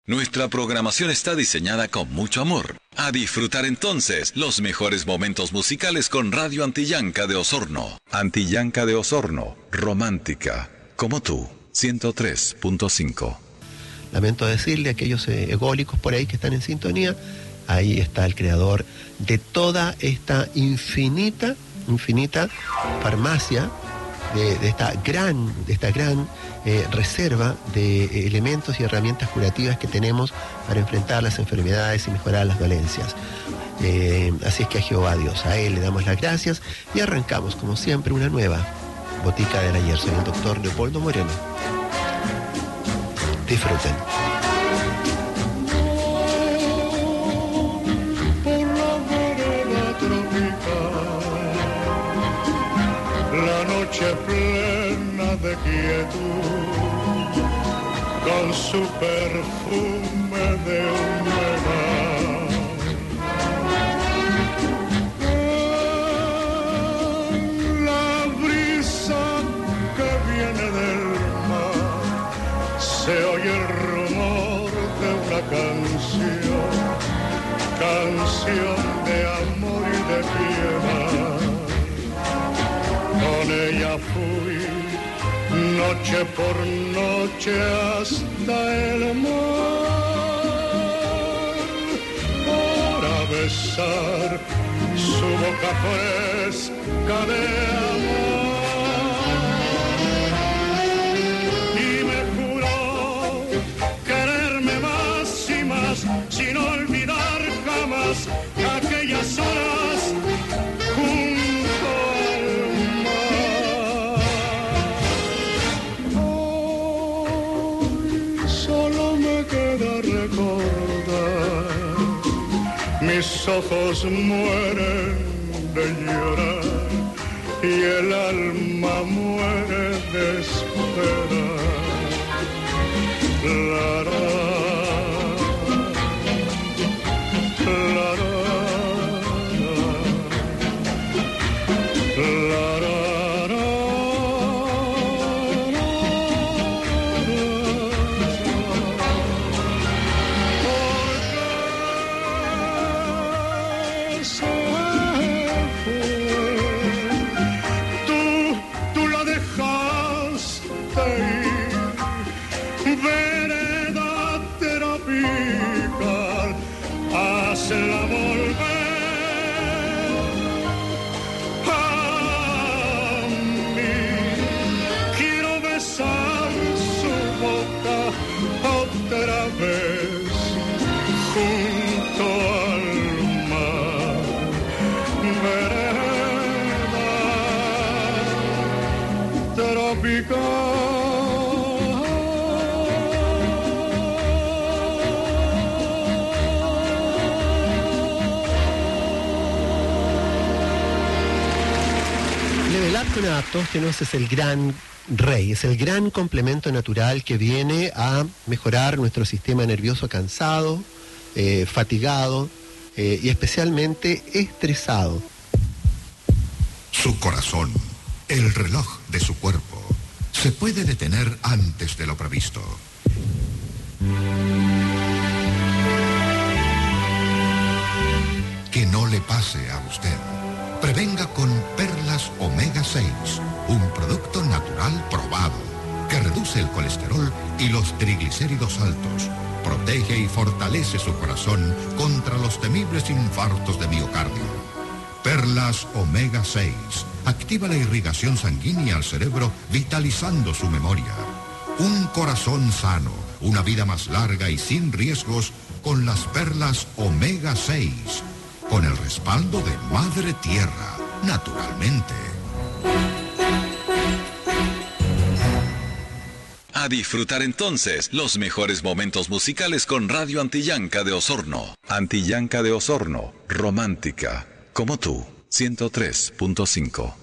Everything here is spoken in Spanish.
Nuestra programación está diseñada con mucho amor. A disfrutar entonces los mejores momentos musicales con Radio Antillanca de Osorno. Antillanca de Osorno, romántica, como tú, 103.5. Lamento decirle a aquellos ególicos por ahí que están en sintonía, ahí está el creador de toda esta infinita farmacia, de esta gran reserva de elementos y herramientas curativas que tenemos para enfrentar las enfermedades y mejorar las dolencias. Así es que a Jehová Dios, a Él le damos las gracias y arrancamos como siempre una nueva Botica del Ayer. Soy el doctor Leopoldo Moreno. Disfruten. Por la vereda tropical, la noche plena de quietud, con su perfume de humedad. La brisa que viene del mar, se oye el rumor de una canción de amor y de piedad. Con ella fui noche por noche hasta el mar, para besar su boca fresca de amor. Sin olvidar jamás aquellas horas junto al mar. Hoy solo me queda recordar, mis ojos mueren de llorar y el alma muere de esperar. Con adaptógenos es el gran rey, es el gran complemento natural que viene a mejorar nuestro sistema nervioso cansado, fatigado y especialmente estresado. Su corazón, el reloj de su cuerpo, se puede detener antes de lo previsto. Que no le pase a usted. Prevenga con Perlas Omega 6, un producto natural probado que reduce el colesterol y los triglicéridos altos, protege y fortalece su corazón contra los temibles infartos de miocardio. Perlas Omega 6 activa la irrigación sanguínea al cerebro, vitalizando su memoria. Un corazón sano, una vida más larga y sin riesgos con las Perlas Omega 6. Con el respaldo de Madre Tierra, naturalmente. A disfrutar entonces los mejores momentos musicales con Radio Antillanca de Osorno. Antillanca de Osorno, romántica, como tú, 103.5.